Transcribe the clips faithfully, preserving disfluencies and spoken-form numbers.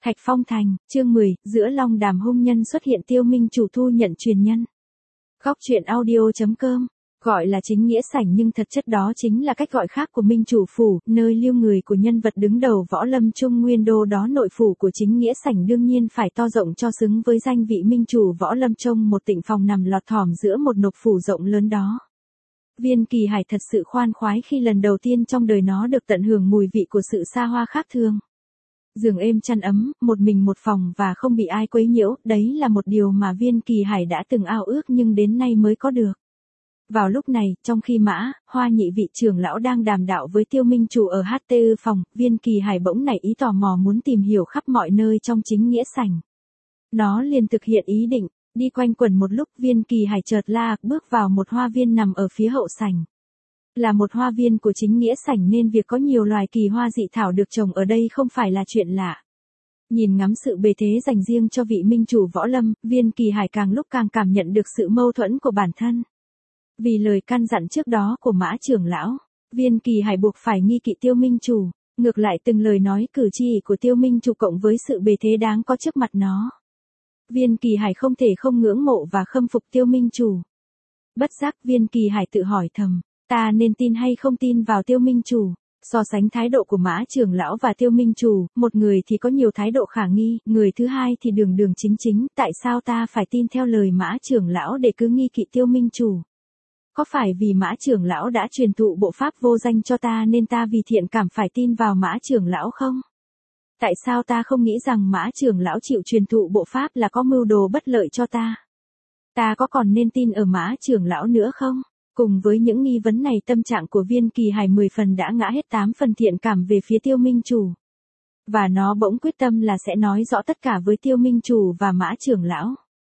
Thạch Phong Thành, chương mười, giữa Long Đàm hung nhân xuất hiện Tiêu Minh Chủ thu nhận truyền nhân. Góc truyện audio chấm com, gọi là chính nghĩa sảnh nhưng thật chất đó chính là cách gọi khác của Minh Chủ phủ, nơi lưu người của nhân vật đứng đầu võ lâm Trung Nguyên đô đó. Nội phủ của chính nghĩa sảnh đương nhiên phải to rộng cho xứng với danh vị Minh Chủ võ lâm, trông một tịnh phòng nằm lọt thỏm giữa một nộp phủ rộng lớn đó. Viên Kỳ Hải thật sự khoan khoái khi lần đầu tiên trong đời nó được tận hưởng mùi vị của sự xa hoa khác thường. Giường êm chăn ấm, một mình một phòng và không bị ai quấy nhiễu, đấy là một điều mà Viên Kỳ Hải đã từng ao ước nhưng đến nay mới có được. Vào lúc này, trong khi Mã, Hoa nhị vị trưởng lão đang đàm đạo với Tiêu Minh Chủ ở hát tê ư phòng, Viên Kỳ Hải bỗng nảy ý tò mò muốn tìm hiểu khắp mọi nơi trong chính nghĩa sảnh. Nó liền thực hiện ý định, đi quanh quẩn một lúc. Viên Kỳ Hải chợt la bước vào một hoa viên nằm ở phía hậu sảnh. Là một hoa viên của chính nghĩa sảnh nên việc có nhiều loài kỳ hoa dị thảo được trồng ở đây không phải là chuyện lạ. Nhìn ngắm sự bề thế dành riêng cho vị Minh Chủ võ lâm, Viên Kỳ Hải càng lúc càng cảm nhận được sự mâu thuẫn của bản thân. Vì lời căn dặn trước đó của Mã trưởng lão, Viên Kỳ Hải buộc phải nghi kỵ Tiêu Minh Chủ. Ngược lại từng lời nói cử chỉ của Tiêu Minh Chủ cộng với sự bề thế đáng có trước mặt nó, Viên Kỳ Hải không thể không ngưỡng mộ và khâm phục Tiêu Minh Chủ. Bất giác Viên Kỳ Hải tự hỏi thầm, ta nên tin hay không tin vào Tiêu Minh Chủ? So sánh thái độ của Mã trưởng lão và Tiêu Minh Chủ, một người thì có nhiều thái độ khả nghi, người thứ hai thì đường đường chính chính, tại sao ta phải tin theo lời Mã trưởng lão để cứ nghi kỵ Tiêu Minh Chủ? Có phải vì Mã trưởng lão đã truyền thụ bộ pháp vô danh cho ta nên ta vì thiện cảm phải tin vào Mã trưởng lão không? Tại sao ta không nghĩ rằng Mã trưởng lão chịu truyền thụ bộ pháp là có mưu đồ bất lợi cho ta? Ta có còn nên tin ở Mã trưởng lão nữa không? Cùng với những nghi vấn này, tâm trạng của Viên Kỳ Hải mười phần đã ngã hết tám phần thiện cảm về phía Tiêu Minh Chủ. Và nó bỗng quyết tâm là sẽ nói rõ tất cả với Tiêu Minh Chủ và Mã trưởng lão.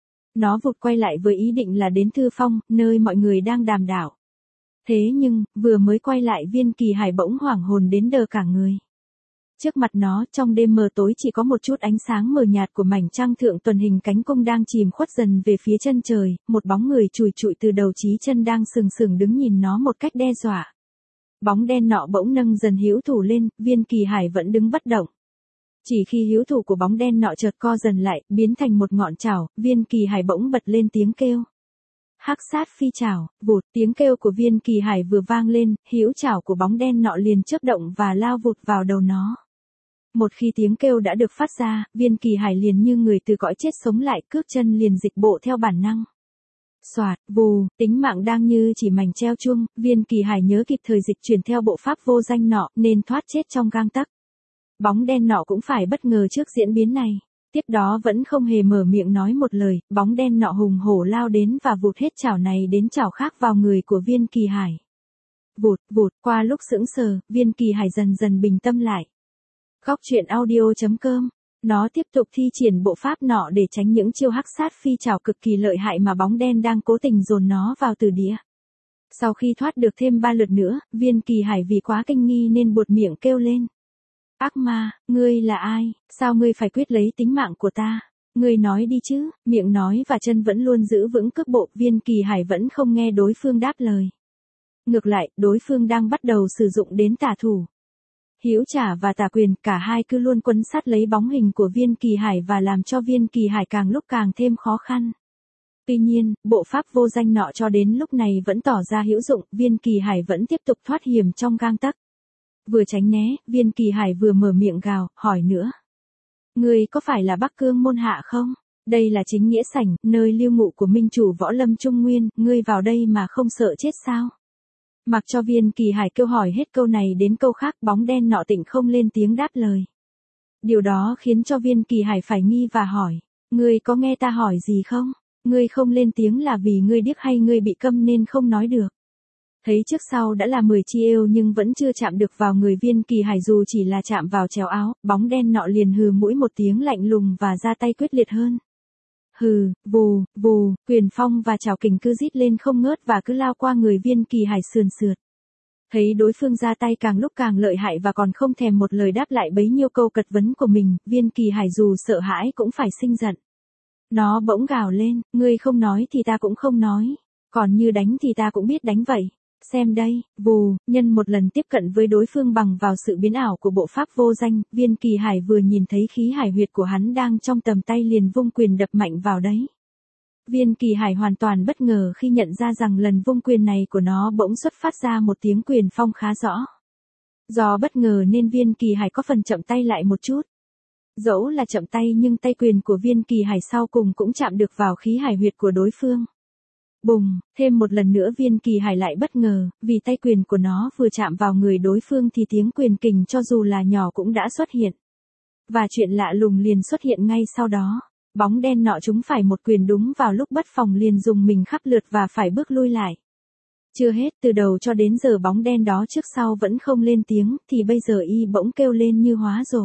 Nó vụt quay lại với ý định là đến thư phong, nơi mọi người đang đàm đạo. Thế nhưng, vừa mới quay lại Viên Kỳ Hải bỗng hoảng hồn đến đờ cả người. Trước mặt nó, trong đêm mờ tối chỉ có một chút ánh sáng mờ nhạt của mảnh trăng thượng tuần hình cánh cung đang chìm khuất dần về phía chân trời, một bóng người chùi chụi từ đầu chí chân đang sừng sừng đứng nhìn nó một cách đe dọa. Bóng đen nọ bỗng nâng dần hữu thủ lên, Viên Kỳ Hải vẫn đứng bất động. Chỉ khi hữu thủ của bóng đen nọ chợt co dần lại, biến thành một ngọn chảo, Viên Kỳ Hải bỗng bật lên tiếng kêu. Hắc sát phi chảo, vụt, tiếng kêu của Viên Kỳ Hải vừa vang lên, hữu chảo của bóng đen nọ liền chớp động và lao vụt vào đầu nó. Một khi tiếng kêu đã được phát ra, Viên Kỳ Hải liền như người từ cõi chết sống lại, cước chân liền dịch bộ theo bản năng. Xoạt, vù, tính mạng đang như chỉ mảnh treo chuông, Viên Kỳ Hải nhớ kịp thời dịch chuyển theo bộ pháp vô danh nọ nên thoát chết trong gang tấc. Bóng đen nọ cũng phải bất ngờ trước diễn biến này. Tiếp đó vẫn không hề mở miệng nói một lời, bóng đen nọ hùng hổ lao đến và vụt hết chảo này đến chảo khác vào người của Viên Kỳ Hải. Vụt, vụt, qua lúc sững sờ, Viên Kỳ Hải dần dần bình tâm lại. Góc truyện audio chấm com, nó tiếp tục thi triển bộ pháp nọ để tránh những chiêu hắc sát phi chảo cực kỳ lợi hại mà bóng đen đang cố tình dồn nó vào từ địa. Sau khi thoát được thêm ba lượt nữa, Viên Kỳ Hải vì quá kinh nghi nên buột miệng kêu lên. Ác ma, ngươi là ai, sao ngươi phải quyết lấy tính mạng của ta? Ngươi nói đi chứ, miệng nói và chân vẫn luôn giữ vững cước bộ, Viên Kỳ Hải vẫn không nghe đối phương đáp lời. Ngược lại, đối phương đang bắt đầu sử dụng đến tả thủ. Hữu trả và tả quyền, cả hai cứ luôn quấn sát lấy bóng hình của Viên Kỳ Hải và làm cho Viên Kỳ Hải càng lúc càng thêm khó khăn. Tuy nhiên, bộ pháp vô danh nọ cho đến lúc này vẫn tỏ ra hữu dụng, Viên Kỳ Hải vẫn tiếp tục thoát hiểm trong gang tấc. Vừa tránh né, Viên Kỳ Hải vừa mở miệng gào, hỏi nữa. Ngươi có phải là Bắc Cương môn hạ không? Đây là chính nghĩa sảnh, nơi lưu ngụ của Minh Chủ võ lâm Trung Nguyên, ngươi vào đây mà không sợ chết sao? Mặc cho Viên Kỳ Hải kêu hỏi hết câu này đến câu khác, bóng đen nọ tịnh không lên tiếng đáp lời. Điều đó khiến cho Viên Kỳ Hải phải nghi và hỏi, ngươi có nghe ta hỏi gì không? Ngươi không lên tiếng là vì ngươi điếc hay ngươi bị câm nên không nói được? Thấy trước sau đã là mười chi êu nhưng vẫn chưa chạm được vào người Viên Kỳ Hải, dù chỉ là chạm vào chéo áo, bóng đen nọ liền hừ mũi một tiếng lạnh lùng và ra tay quyết liệt hơn. Hừ, vù, vù, quyền phong và chảo kình cứ rít lên không ngớt và cứ lao qua người Viên Kỳ Hải sườn sượt. Thấy đối phương ra tay càng lúc càng lợi hại và còn không thèm một lời đáp lại bấy nhiêu câu cật vấn của mình, Viên Kỳ Hải dù sợ hãi cũng phải sinh giận. Nó bỗng gào lên, ngươi không nói thì ta cũng không nói, còn như đánh thì ta cũng biết đánh vậy. Xem đây, vù, nhân một lần tiếp cận với đối phương bằng vào sự biến ảo của bộ pháp vô danh, Viên Kỳ Hải vừa nhìn thấy khí hải huyệt của hắn đang trong tầm tay liền vung quyền đập mạnh vào đấy. Viên Kỳ Hải hoàn toàn bất ngờ khi nhận ra rằng lần vung quyền này của nó bỗng xuất phát ra một tiếng quyền phong khá rõ. Do bất ngờ nên Viên Kỳ Hải có phần chậm tay lại một chút. Dẫu là chậm tay nhưng tay quyền của Viên Kỳ Hải sau cùng cũng chạm được vào khí hải huyệt của đối phương. Bùng, thêm một lần nữa Viên Kỳ Hải lại bất ngờ, vì tay quyền của nó vừa chạm vào người đối phương thì tiếng quyền kình cho dù là nhỏ cũng đã xuất hiện. Và chuyện lạ lùng liền xuất hiện ngay sau đó. Bóng đen nọ trúng phải một quyền đúng vào lúc bất phòng liền dùng mình khắp lượt và phải bước lui lại. Chưa hết, từ đầu cho đến giờ bóng đen đó trước sau vẫn không lên tiếng, thì bây giờ y bỗng kêu lên như hóa rồ.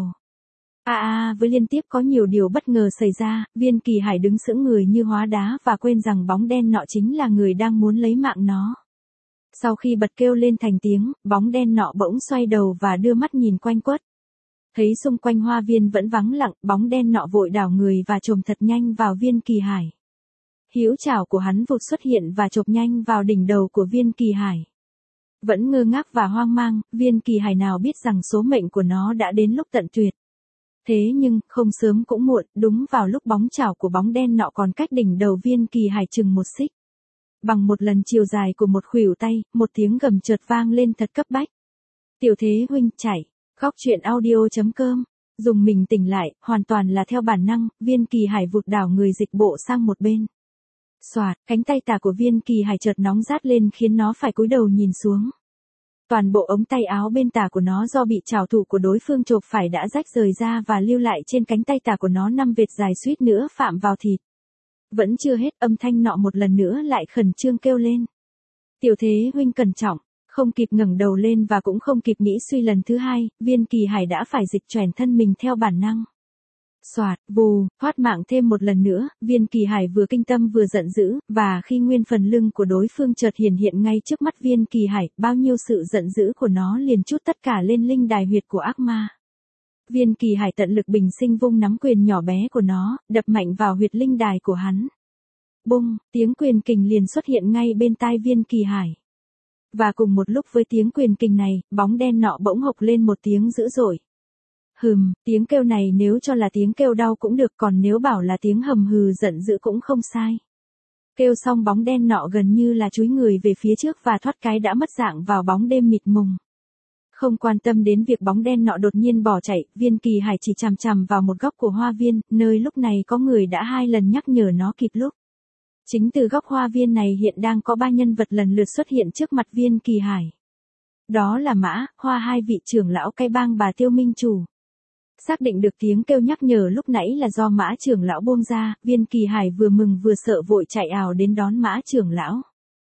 À à, với liên tiếp có nhiều điều bất ngờ xảy ra, Viên Kỳ Hải đứng sững người như hóa đá và quên rằng bóng đen nọ chính là người đang muốn lấy mạng nó. Sau khi bật kêu lên thành tiếng, bóng đen nọ bỗng xoay đầu và đưa mắt nhìn quanh quất. Thấy xung quanh hoa viên vẫn vắng lặng, bóng đen nọ vội đảo người và chồm thật nhanh vào Viên Kỳ Hải. Hữu chảo của hắn vụt xuất hiện và chộp nhanh vào đỉnh đầu của Viên Kỳ Hải. Vẫn ngơ ngác và hoang mang, Viên Kỳ Hải nào biết rằng số mệnh của nó đã đến lúc tận tuyệt. Thế nhưng, không sớm cũng muộn, đúng vào lúc bóng chảo của bóng đen nọ còn cách đỉnh đầu Viên Kỳ Hải chừng một xích. Bằng một lần chiều dài của một khuỷu tay, một tiếng gầm chợt vang lên thật cấp bách. Tiểu Thế huynh, chạy. Góc truyện audio chấm com. Dùng mình tỉnh lại, hoàn toàn là theo bản năng, Viên Kỳ Hải vụt đảo người dịch bộ sang một bên. Xoạt, cánh tay tả của Viên Kỳ Hải chợt nóng rát lên khiến nó phải cúi đầu nhìn xuống. Toàn bộ ống tay áo bên tả của nó do bị trảo thủ của đối phương chộp phải đã rách rời ra và lưu lại trên cánh tay tả của nó năm vệt dài suýt nữa phạm vào thịt. Vẫn chưa hết, âm thanh nọ một lần nữa lại khẩn trương kêu lên. Tiểu Thế huynh cẩn trọng. Không kịp ngẩng đầu lên và cũng không kịp nghĩ suy lần thứ hai, Viên Kỳ Hải đã phải dịch chuyển thân mình theo bản năng. Xoạt, vù, thoát mạng thêm một lần nữa, Viên Kỳ Hải vừa kinh tâm vừa giận dữ, và khi nguyên phần lưng của đối phương chợt hiển hiện ngay trước mắt Viên Kỳ Hải, bao nhiêu sự giận dữ của nó liền trút tất cả lên linh đài huyệt của ác ma. Viên Kỳ Hải tận lực bình sinh vung nắm quyền nhỏ bé của nó, đập mạnh vào huyệt linh đài của hắn. Bung, tiếng quyền kình liền xuất hiện ngay bên tai Viên Kỳ Hải. Và cùng một lúc với tiếng quyền kình này, bóng đen nọ bỗng hộc lên một tiếng dữ dội. Hừm, tiếng kêu này nếu cho là tiếng kêu đau cũng được, còn nếu bảo là tiếng hầm hừ giận dữ cũng không sai. Kêu xong bóng đen nọ gần như là chúi người về phía trước và thoát cái đã mất dạng vào bóng đêm mịt mùng. Không quan tâm đến việc bóng đen nọ đột nhiên bỏ chạy, Viên Kỳ Hải chỉ chằm chằm vào một góc của hoa viên, nơi lúc này có người đã hai lần nhắc nhở nó kịp lúc. Chính từ góc hoa viên này hiện đang có ba nhân vật lần lượt xuất hiện trước mặt Viên Kỳ Hải. Đó là Mã, Hoa, hai vị trưởng lão cái bang bà Tiêu Minh Chủ. Xác định được tiếng kêu nhắc nhở lúc nãy là do Mã trưởng lão buông ra, Viên Kỳ Hải vừa mừng vừa sợ vội chạy ào đến đón Mã trưởng lão.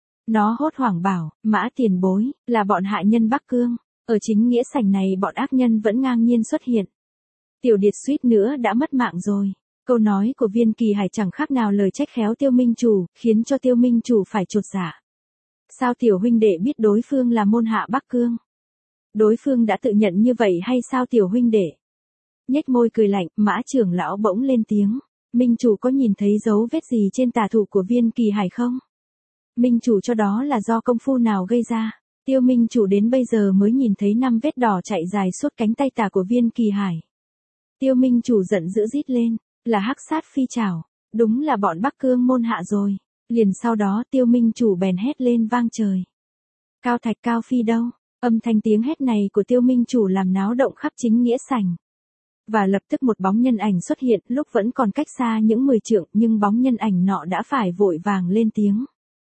Nó hốt hoảng bảo, Mã tiền bối, là bọn hạ nhân Bắc Cương, ở chính nghĩa sảnh này bọn ác nhân vẫn ngang nhiên xuất hiện. Tiểu điệt suýt nữa đã mất mạng rồi. Câu nói của Viên Kỳ Hải chẳng khác nào lời trách khéo Tiêu Minh Chủ, khiến cho Tiêu Minh Chủ phải chột dạ. Sao tiểu huynh đệ biết đối phương là môn hạ Bắc Cương? Đối phương đã tự nhận như vậy hay sao tiểu huynh đệ? Nhếch môi cười lạnh, Mã trưởng lão bỗng lên tiếng. Minh Chủ có nhìn thấy dấu vết gì trên tà thủ của Viên Kỳ Hải không? Minh Chủ cho đó là do công phu nào gây ra? Tiêu Minh Chủ đến bây giờ mới nhìn thấy năm vết đỏ chạy dài suốt cánh tay tà của Viên Kỳ Hải. Tiêu Minh Chủ giận dữ rít lên. Là hắc sát phi trảo, đúng là bọn Bắc Cương môn hạ rồi. Liền sau đó Tiêu Minh Chủ bèn hét lên vang trời. Cao Thạch Cao Phi đâu? Âm thanh tiếng hét này của Tiêu Minh Chủ làm náo động khắp chính nghĩa sảnh. Và lập tức một bóng nhân ảnh xuất hiện, lúc vẫn còn cách xa những mười trượng, nhưng bóng nhân ảnh nọ đã phải vội vàng lên tiếng.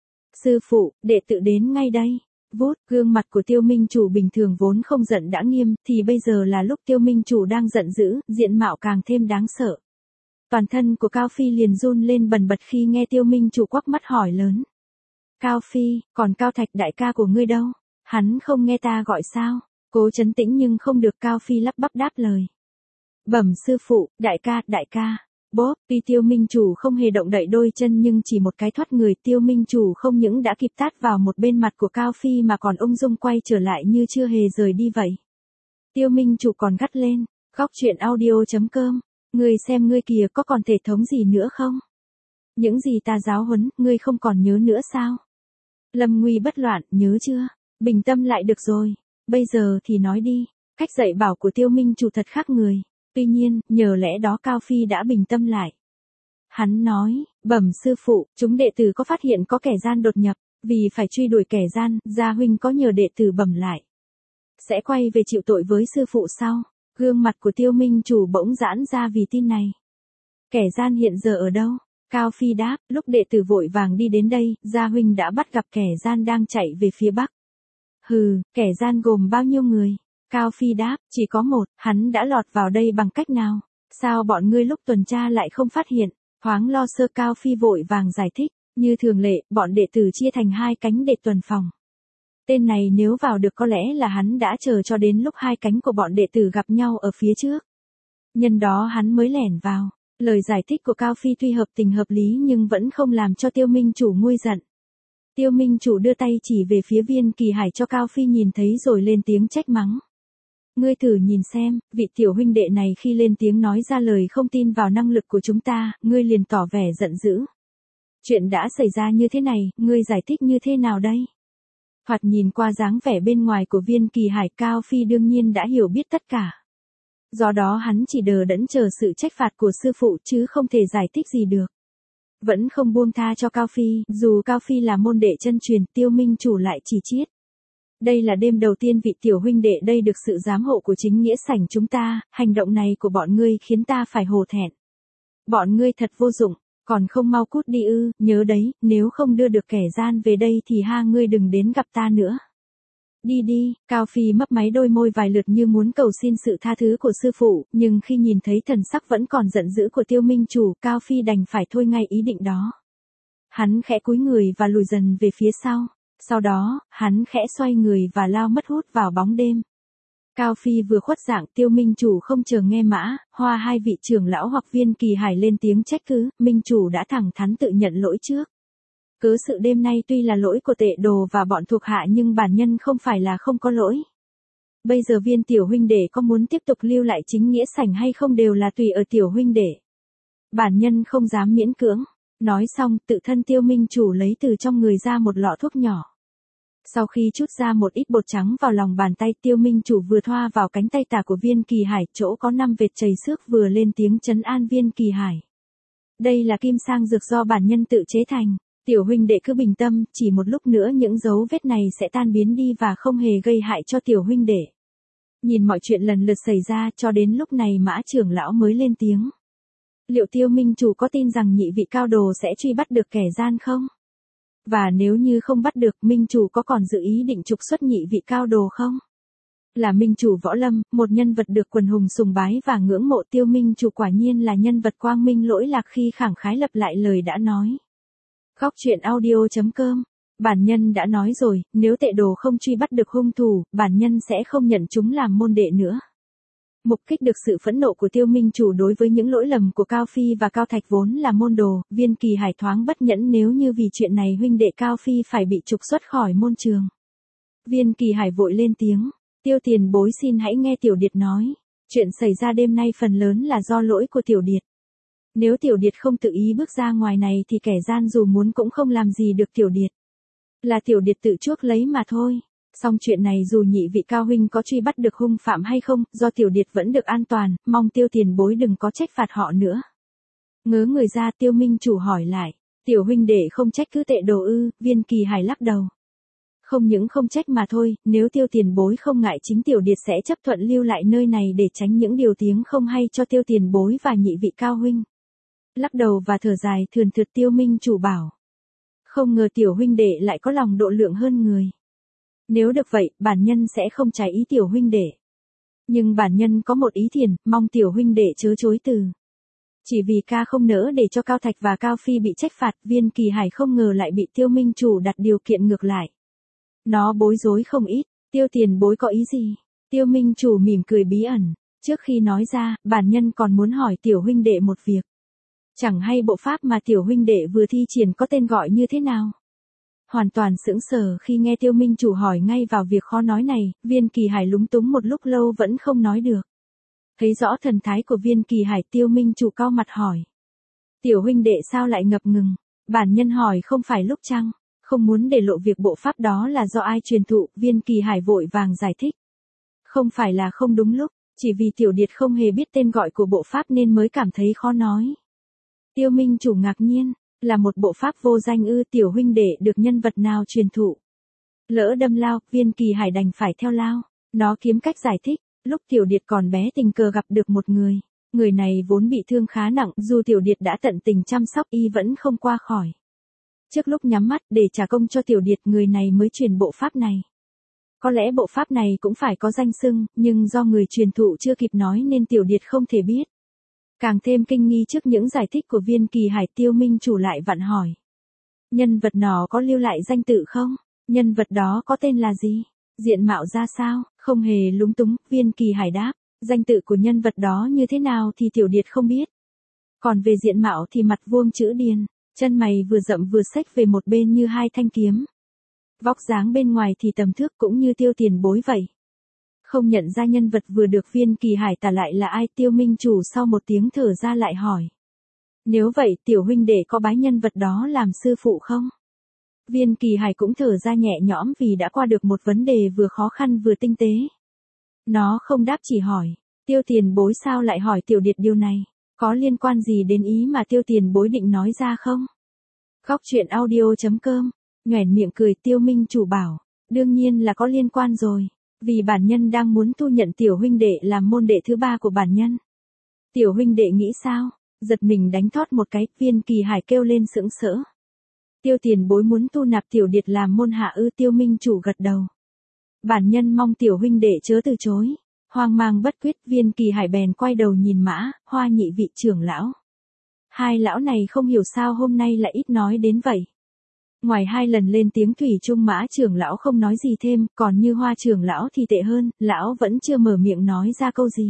Sư phụ, đệ tử đến ngay đây. Vút, gương mặt của Tiêu Minh Chủ bình thường vốn không giận đã nghiêm, thì bây giờ là lúc Tiêu Minh Chủ đang giận dữ, diện mạo càng thêm đáng sợ. Toàn thân của Cao Phi liền run lên bần bật khi nghe Tiêu Minh Chủ quắc mắt hỏi lớn. Cao Phi, còn Cao Thạch đại ca của ngươi đâu? Hắn không nghe ta gọi sao? Cố trấn tĩnh nhưng không được, Cao Phi lắp bắp đáp lời. Bẩm sư phụ, đại ca, đại ca. Bốp, tuy Tiêu Minh Chủ không hề động đậy đôi chân nhưng chỉ một cái thoát người, Tiêu Minh Chủ không những đã kịp tát vào một bên mặt của Cao Phi mà còn ung dung quay trở lại như chưa hề rời đi vậy. Tiêu Minh Chủ còn gắt lên, góc truyện audio chấm com. Ngươi xem ngươi kìa có còn thể thống gì nữa không? Những gì ta giáo huấn, ngươi không còn nhớ nữa sao? Lâm nguy bất loạn, nhớ chưa? Bình tâm lại được rồi. Bây giờ thì nói đi. Cách dạy bảo của Tiêu Minh Chủ thật khác người. Tuy nhiên, nhờ lẽ đó Cao Phi đã bình tâm lại. Hắn nói, bẩm sư phụ, chúng đệ tử có phát hiện có kẻ gian đột nhập. Vì phải truy đuổi kẻ gian, gia huynh có nhờ đệ tử bẩm lại. Sẽ quay về chịu tội với sư phụ sau. Gương mặt của Tiêu Minh Chủ bỗng giãn ra vì tin này. Kẻ gian hiện giờ ở đâu? Cao Phi đáp, lúc đệ tử vội vàng đi đến đây, gia huynh đã bắt gặp kẻ gian đang chạy về phía bắc. Hừ, kẻ gian gồm bao nhiêu người? Cao Phi đáp, chỉ có một, hắn đã lọt vào đây bằng cách nào? Sao bọn ngươi lúc tuần tra lại không phát hiện? Thoáng lo sơ Cao Phi vội vàng giải thích, như thường lệ, bọn đệ tử chia thành hai cánh để tuần phòng. Tên này nếu vào được có lẽ là hắn đã chờ cho đến lúc hai cánh của bọn đệ tử gặp nhau ở phía trước. Nhân đó hắn mới lẻn vào. Lời giải thích của Cao Phi tuy hợp tình hợp lý nhưng vẫn không làm cho Tiêu Minh Chủ nguôi giận. Tiêu Minh Chủ đưa tay chỉ về phía Viên Kỳ Hải cho Cao Phi nhìn thấy rồi lên tiếng trách mắng. Ngươi thử nhìn xem, vị tiểu huynh đệ này khi lên tiếng nói ra lời không tin vào năng lực của chúng ta, ngươi liền tỏ vẻ giận dữ. Chuyện đã xảy ra như thế này, ngươi giải thích như thế nào đây? Thoạt nhìn qua dáng vẻ bên ngoài của Viên Kỳ Hải, Cao Phi đương nhiên đã hiểu biết tất cả. Do đó hắn chỉ đờ đẫn chờ sự trách phạt của sư phụ chứ không thể giải thích gì được. Vẫn không buông tha cho Cao Phi, dù Cao Phi là môn đệ chân truyền, Tiêu Minh Chủ lại chỉ chiết. Đây là đêm đầu tiên vị tiểu huynh đệ đây được sự giám hộ của chính nghĩa sảnh chúng ta, hành động này của bọn ngươi khiến ta phải hổ thẹn. Bọn ngươi thật vô dụng, còn không mau cút đi ư, nhớ đấy, nếu không đưa được kẻ gian về đây thì ha ngươi đừng đến gặp ta nữa. Đi đi, Cao Phi mấp máy đôi môi vài lượt như muốn cầu xin sự tha thứ của sư phụ, nhưng khi nhìn thấy thần sắc vẫn còn giận dữ của Tiêu Minh Chủ, Cao Phi đành phải thôi ngay ý định đó. Hắn khẽ cúi người và lùi dần về phía sau, sau đó, hắn khẽ xoay người và lao mất hút vào bóng đêm. Cao Phi vừa khuất dạng, Tiêu Minh Chủ không chờ nghe mã, hoa hai vị trưởng lão hoặc Viên Kỳ Hải lên tiếng trách cứ, Minh Chủ đã thẳng thắn tự nhận lỗi trước. Cớ sự đêm nay tuy là lỗi của Tệ Đồ và bọn thuộc hạ nhưng bản nhân không phải là không có lỗi. Bây giờ Viên tiểu huynh đệ có muốn tiếp tục lưu lại chính nghĩa sảnh hay không đều là tùy ở tiểu huynh đệ. Bản nhân không dám miễn cưỡng. Nói xong, tự thân Tiêu Minh Chủ lấy từ trong người ra một lọ thuốc nhỏ. Sau khi chút ra một ít bột trắng vào lòng bàn tay, Tiêu Minh Chủ vừa thoa vào cánh tay tả của Viên Kỳ Hải, chỗ có năm vệt chảy xước vừa lên tiếng trấn an Viên Kỳ Hải. Đây là kim sang dược do bản nhân tự chế thành. Tiểu huynh đệ cứ bình tâm, chỉ một lúc nữa những dấu vết này sẽ tan biến đi và không hề gây hại cho tiểu huynh đệ. Nhìn mọi chuyện lần lượt xảy ra cho đến lúc này Mã trưởng lão mới lên tiếng. Liệu Tiêu Minh Chủ có tin rằng nhị vị cao đồ sẽ truy bắt được kẻ gian không? Và nếu như không bắt được, Minh Chủ có còn dự ý định trục xuất nhị vị cao đồ không? Là Minh Chủ võ lâm, một nhân vật được quần hùng sùng bái và ngưỡng mộ, Tiêu Minh Chủ quả nhiên là nhân vật quang minh lỗi lạc khi khẳng khái lặp lại lời đã nói. Góc truyện audio chấm com. Bản nhân đã nói rồi, nếu Tệ Đồ không truy bắt được hung thủ, bản nhân sẽ không nhận chúng làm môn đệ nữa. Mục kích được sự phẫn nộ của Tiêu Minh Chủ đối với những lỗi lầm của Cao Phi và Cao Thạch vốn là môn đồ, Viên Kỳ Hải thoáng bất nhẫn nếu như vì chuyện này huynh đệ Cao Phi phải bị trục xuất khỏi môn trường. Viên Kỳ Hải vội lên tiếng, Tiêu tiền bối xin hãy nghe Tiểu Điệt nói, chuyện xảy ra đêm nay phần lớn là do lỗi của Tiểu Điệt. Nếu Tiểu Điệt không tự ý bước ra ngoài này thì kẻ gian dù muốn cũng không làm gì được Tiểu Điệt. Là Tiểu Điệt tự chuốc lấy mà thôi. Song chuyện này dù nhị vị cao huynh có truy bắt được hung phạm hay không, do Tiểu Điệt vẫn được an toàn, mong Tiêu tiền bối đừng có trách phạt họ nữa. Ngớ người ra, Tiêu Minh Chủ hỏi lại, tiểu huynh đệ không trách cứ Tệ Đồ ư? Viên Kỳ Hải lắc đầu. Không những không trách mà thôi, nếu Tiêu tiền bối không ngại chính Tiểu Điệt sẽ chấp thuận lưu lại nơi này để tránh những điều tiếng không hay cho Tiêu tiền bối và nhị vị cao huynh. Lắc đầu và thở dài thườn thượt, Tiêu Minh Chủ bảo. Không ngờ tiểu huynh đệ lại có lòng độ lượng hơn người. Nếu được vậy, bản nhân sẽ không trái ý tiểu huynh đệ. Nhưng bản nhân có một ý thiền, mong tiểu huynh đệ chớ chối từ. Chỉ vì ca không nỡ để cho Cao Thạch và Cao Phi bị trách phạt, Viên Kỳ Hải không ngờ lại bị Tiêu Minh Chủ đặt điều kiện ngược lại. Nó bối rối không ít, Tiêu tiền bối có ý gì? Tiêu Minh Chủ mỉm cười bí ẩn, trước khi nói ra, bản nhân còn muốn hỏi tiểu huynh đệ một việc. Chẳng hay bộ pháp mà tiểu huynh đệ vừa thi triển có tên gọi như thế nào? Hoàn toàn sững sờ khi nghe Tiêu Minh Chủ hỏi ngay vào việc khó nói này, Viên Kỳ Hải lúng túng một lúc lâu vẫn không nói được. Thấy rõ thần thái của Viên Kỳ Hải, Tiêu Minh Chủ cau mặt hỏi. Tiểu huynh đệ sao lại ngập ngừng? Bản nhân hỏi không phải lúc chăng? Không muốn để lộ việc bộ pháp đó là do ai truyền thụ, Viên Kỳ Hải vội vàng giải thích. Không phải là không đúng lúc, chỉ vì Tiểu Điệt không hề biết tên gọi của bộ pháp nên mới cảm thấy khó nói. Tiêu Minh Chủ ngạc nhiên, là một bộ pháp vô danh ư? Tiểu huynh đệ được nhân vật nào truyền thụ? Lỡ đâm lao, Viên Kỳ Hải đành phải theo lao. Nó kiếm cách giải thích, lúc Tiểu Điệt còn bé tình cờ gặp được một người. Người này vốn bị thương khá nặng, dù Tiểu Điệt đã tận tình chăm sóc y vẫn không qua khỏi. Trước lúc nhắm mắt để trả công cho Tiểu Điệt, người này mới truyền bộ pháp này. Có lẽ bộ pháp này cũng phải có danh xưng, nhưng do người truyền thụ chưa kịp nói nên Tiểu Điệt không thể biết. Càng thêm kinh nghi trước những giải thích của Viên Kỳ Hải, Tiêu Minh Chủ lại vặn hỏi. Nhân vật nó có lưu lại danh tự không? Nhân vật đó có tên là gì? Diện mạo ra sao? Không hề lúng túng, Viên Kỳ Hải đáp. Danh tự của nhân vật đó như thế nào thì Tiểu Điệt không biết. Còn về diện mạo thì mặt vuông chữ điền, chân mày vừa rậm vừa xếch về một bên như hai thanh kiếm. Vóc dáng bên ngoài thì tầm thước cũng như Tiêu Tiền Bối vậy. Không nhận ra nhân vật vừa được Viên Kỳ Hải tả lại là ai, Tiêu Minh Chủ sau một tiếng thở ra lại hỏi. Nếu vậy Tiểu huynh đệ có bái nhân vật đó làm sư phụ không? Viên Kỳ Hải cũng thở ra nhẹ nhõm vì đã qua được một vấn đề vừa khó khăn vừa tinh tế. Nó không đáp chỉ hỏi, Tiêu Tiền Bối sao lại hỏi Tiểu Điệt điều này? Có liên quan gì đến ý mà Tiêu Tiền Bối định nói ra không? Góc truyện audio chấm com, nhoẻn miệng cười, Tiêu Minh Chủ bảo, đương nhiên là có liên quan rồi, vì bản nhân đang muốn thu nhận Tiểu huynh đệ làm môn đệ thứ ba của bản nhân. Tiểu huynh đệ nghĩ sao? Giật mình đánh thót một cái, Viên Kỳ Hải kêu lên sững sỡ. Tiêu Tiền Bối muốn thu nạp Tiểu Điệt làm môn hạ ư? Tiêu Minh Chủ gật đầu. Bản nhân mong Tiểu huynh đệ chớ từ chối. Hoang mang bất quyết, Viên Kỳ Hải bèn quay đầu nhìn Mã, Hoa nhị vị trưởng lão. Hai lão này không hiểu sao hôm nay lại ít nói đến vậy. Ngoài hai lần lên tiếng thủy chung, Mã trưởng lão không nói gì thêm, còn như Hoa trưởng lão thì tệ hơn, lão vẫn chưa mở miệng nói ra câu gì.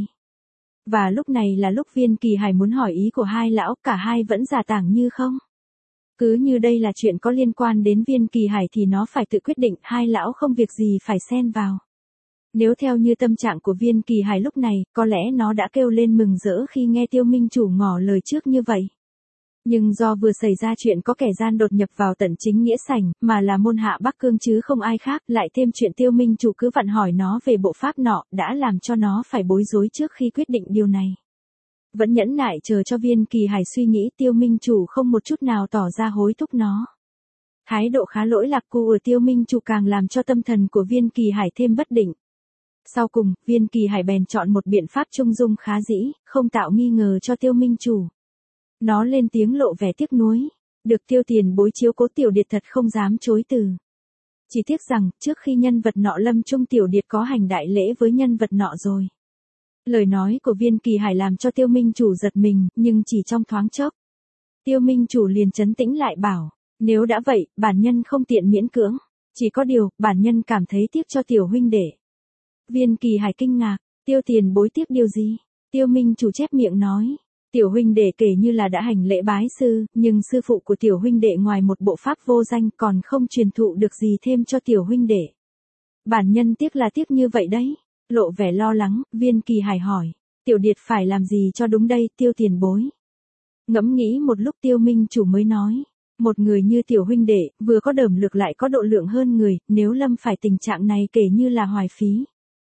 Và lúc này là lúc Viên Kỳ Hải muốn hỏi ý của hai lão, cả hai vẫn giả tảng như không. Cứ như đây là chuyện có liên quan đến Viên Kỳ Hải thì nó phải tự quyết định, hai lão không việc gì phải xen vào. Nếu theo như tâm trạng của Viên Kỳ Hải lúc này, có lẽ nó đã kêu lên mừng rỡ khi nghe Tiêu Minh Chủ ngỏ lời trước như vậy. Nhưng do vừa xảy ra chuyện có kẻ gian đột nhập vào tận chính nghĩa sảnh, mà là môn hạ Bắc Cương chứ không ai khác, lại thêm chuyện Tiêu Minh Chủ cứ vặn hỏi nó về bộ pháp nọ, đã làm cho nó phải bối rối trước khi quyết định điều này. Vẫn nhẫn nại chờ cho Viên Kỳ Hải suy nghĩ, Tiêu Minh Chủ không một chút nào tỏ ra hối thúc nó. Thái độ khá lỗi lạc cu ở Tiêu Minh Chủ càng làm cho tâm thần của Viên Kỳ Hải thêm bất định. Sau cùng, Viên Kỳ Hải bèn chọn một biện pháp trung dung khá dĩ, không tạo nghi ngờ cho Tiêu Minh Chủ. Nó lên tiếng lộ vẻ tiếc nuối. Được Tiêu Tiền Bối chiếu cố, Tiểu Điệt thật không dám chối từ. Chỉ tiếc rằng, trước khi nhân vật nọ lâm chung, Tiểu Điệt có hành đại lễ với nhân vật nọ rồi. Lời nói của Viên Kỳ Hải làm cho Tiêu Minh Chủ giật mình, nhưng chỉ trong thoáng chốc. Tiêu Minh Chủ liền trấn tĩnh lại bảo, nếu đã vậy, bản nhân không tiện miễn cưỡng. Chỉ có điều, bản nhân cảm thấy tiếc cho Tiểu huynh đệ. Viên Kỳ Hải kinh ngạc, Tiêu Tiền Bối tiếc điều gì? Tiêu Minh Chủ chép miệng nói, Tiểu huynh đệ kể như là đã hành lễ bái sư, nhưng sư phụ của Tiểu huynh đệ ngoài một bộ pháp vô danh còn không truyền thụ được gì thêm cho Tiểu huynh đệ. Bản nhân tiếc là tiếc như vậy đấy. Lộ vẻ lo lắng, Viên Kỳ Hải hỏi, Tiểu Điệt phải làm gì cho đúng đây, Tiêu Tiền Bối? Ngẫm nghĩ một lúc, Tiêu Minh Chủ mới nói, một người như Tiểu huynh đệ, vừa có đởm lực lại có độ lượng hơn người, nếu lâm phải tình trạng này kể như là hoài phí.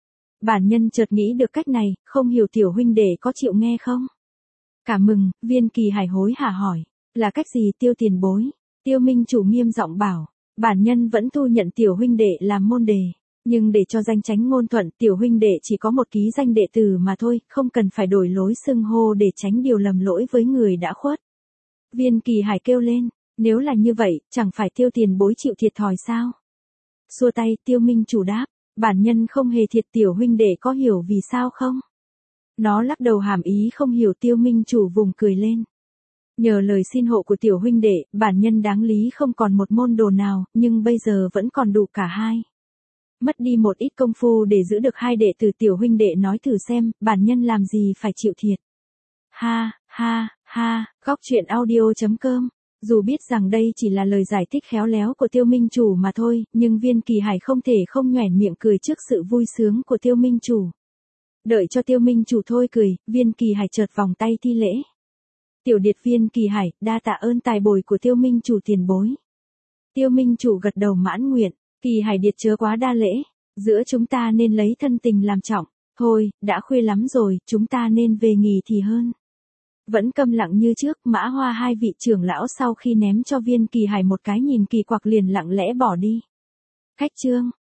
Bản nhân chợt nghĩ được cách này, không hiểu Tiểu huynh đệ có chịu nghe không? Cả mừng, Viên Kỳ Hải hối hả hỏi, là cách gì Tiêu Tiền Bối? Tiêu Minh Chủ nghiêm giọng bảo, bản nhân vẫn thu nhận Tiểu huynh đệ làm môn đề. Nhưng để cho danh chánh ngôn thuận, Tiểu huynh đệ chỉ có một ký danh đệ tử mà thôi, không cần phải đổi lối xưng hô để tránh điều lầm lỗi với người đã khuất. Viên Kỳ Hải kêu lên, nếu là như vậy, chẳng phải Tiêu Tiền Bối chịu thiệt thòi sao? Xua tay, Tiêu Minh Chủ đáp, bản nhân không hề thiệt. Tiểu huynh đệ có hiểu vì sao không? Nó lắc đầu hàm ý không hiểu. Tiêu Minh Chủ vùng cười lên. Nhờ lời xin hộ của Tiểu huynh đệ, bản nhân đáng lý không còn một môn đồ nào, nhưng bây giờ vẫn còn đủ cả hai. Mất đi một ít công phu để giữ được hai đệ tử. Tiểu huynh đệ nói thử xem, bản nhân làm gì phải chịu thiệt. Ha, ha, ha, góc truyện audio chấm com. Dù biết rằng đây chỉ là lời giải thích khéo léo của Tiêu Minh Chủ mà thôi, nhưng Viên Kỳ Hải không thể không nhoẻn miệng cười trước sự vui sướng của Tiêu Minh Chủ. Đợi cho Tiêu Minh Chủ thôi cười, Viên Kỳ Hải chợt vòng tay thi lễ. Tiểu Điệt Viên Kỳ Hải, đa tạ ơn tài bồi của Tiêu Minh Chủ tiền bối. Tiêu minh chủ gật đầu mãn nguyện, Kỳ Hải Điệt chớ quá đa lễ, giữa chúng ta nên lấy thân tình làm trọng, thôi, đã khuya lắm rồi, chúng ta nên về nghỉ thì hơn. Vẫn câm lặng như trước, Mã Hoa hai vị trưởng lão sau khi ném cho Viên Kỳ Hải một cái nhìn kỳ quặc liền lặng lẽ bỏ đi. Khách trương,